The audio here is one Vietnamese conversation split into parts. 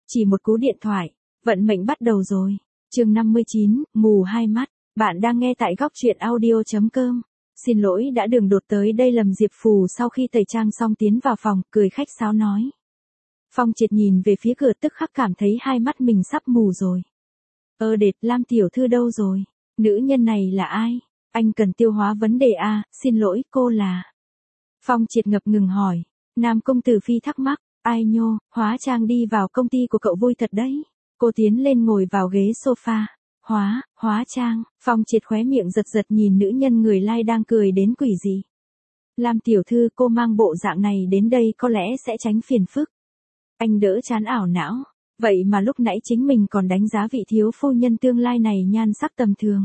Chỉ một cú điện thoại, vận mệnh bắt đầu rồi. Chương 59, mù hai mắt. Bạn đang nghe tại góc truyện audio.com. Xin lỗi đã đường đột tới đây. Lâm Diệp Phù sau khi tẩy trang xong tiến vào phòng, cười khách sáo nói. Phong Triệt nhìn về phía cửa tức khắc cảm thấy hai mắt mình sắp mù rồi. Đệt, Lam tiểu thư đâu rồi? Nữ nhân này là ai? Anh cần tiêu hóa vấn đề à, xin lỗi, cô là... Phong Triệt ngập ngừng hỏi. Nam công tử Phi thắc mắc. Ai nhô, hóa trang đi vào công ty của cậu vui thật đấy. Cô tiến lên ngồi vào ghế sofa. Hóa trang, Phong Triệt khóe miệng giật giật nhìn nữ nhân người lai đang cười đến quỷ dị. Lam tiểu thư, cô mang bộ dạng này đến đây có lẽ sẽ tránh phiền phức. Anh đỡ chán ảo não. Vậy mà lúc nãy chính mình còn đánh giá vị thiếu phu nhân tương lai này nhan sắc tầm thường.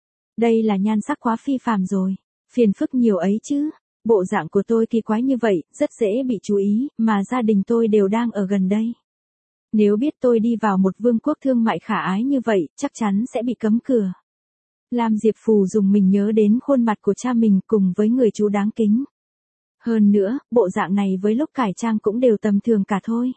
Đây là nhan sắc quá phi phàm rồi. Phiền phức nhiều ấy chứ. Bộ dạng của tôi kỳ quái như vậy, rất dễ bị chú ý, mà gia đình tôi đều đang ở gần đây. Nếu biết tôi đi vào một vương quốc thương mại khả ái như vậy, chắc chắn sẽ bị cấm cửa. Lam Diệp Phù dùng mình nhớ đến khuôn mặt của cha mình cùng với người chú đáng kính. Hơn nữa, bộ dạng này với lúc cải trang cũng đều tầm thường cả thôi.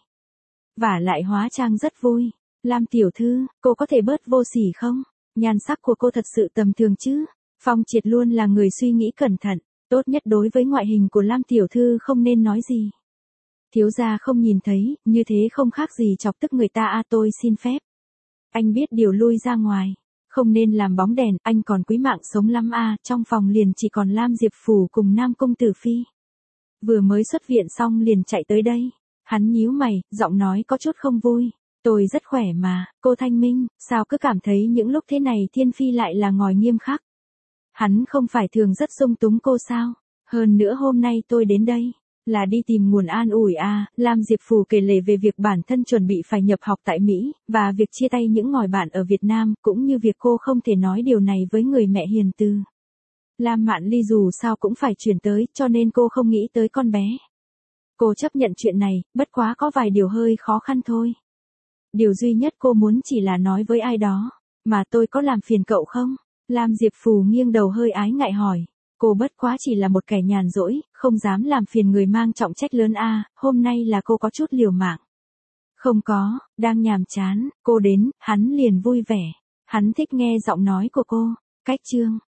Vả lại hóa trang rất vui. Lam tiểu thư, cô có thể bớt vô sỉ không? Nhan sắc của cô thật sự tầm thường chứ? Phong Triệt luôn là người suy nghĩ cẩn thận. Tốt nhất đối với ngoại hình của Lam tiểu thư không nên nói gì. Thiếu gia không nhìn thấy, như thế không khác gì chọc tức người ta. Tôi xin phép. Anh biết điều, lui ra ngoài. Không nên làm bóng đèn, anh còn quý mạng sống lắm. Trong phòng liền chỉ còn Lam Diệp Phù cùng Nam công tử Phi. Vừa mới xuất viện xong liền chạy tới đây. Hắn nhíu mày, giọng nói có chút không vui. Tôi rất khỏe mà, cô Thanh Minh, sao cứ cảm thấy những lúc thế này Thiên Phi lại là ngòi nghiêm khắc. Hắn không phải thường rất dung túng cô sao? Hơn nữa hôm nay tôi đến đây, là đi tìm nguồn an ủi. Lam Diệp Phù kể lể về việc bản thân chuẩn bị phải nhập học tại Mỹ, và việc chia tay những ngòi bạn ở Việt Nam, cũng như việc cô không thể nói điều này với người mẹ hiền từ. Lam Mạn Ly dù sao cũng phải chuyển tới, cho nên cô không nghĩ tới con bé. Cô chấp nhận chuyện này, bất quá có vài điều hơi khó khăn thôi. Điều duy nhất cô muốn chỉ là nói với ai đó. Mà tôi có làm phiền cậu không? Lam Diệp Phù nghiêng đầu hơi ái ngại hỏi. Cô bất quá chỉ là một kẻ nhàn rỗi, không dám làm phiền người mang trọng trách lớn. Hôm nay là cô có chút liều mạng. Không có, đang nhàm chán, cô đến, hắn liền vui vẻ. Hắn thích nghe giọng nói của cô. Cách chương.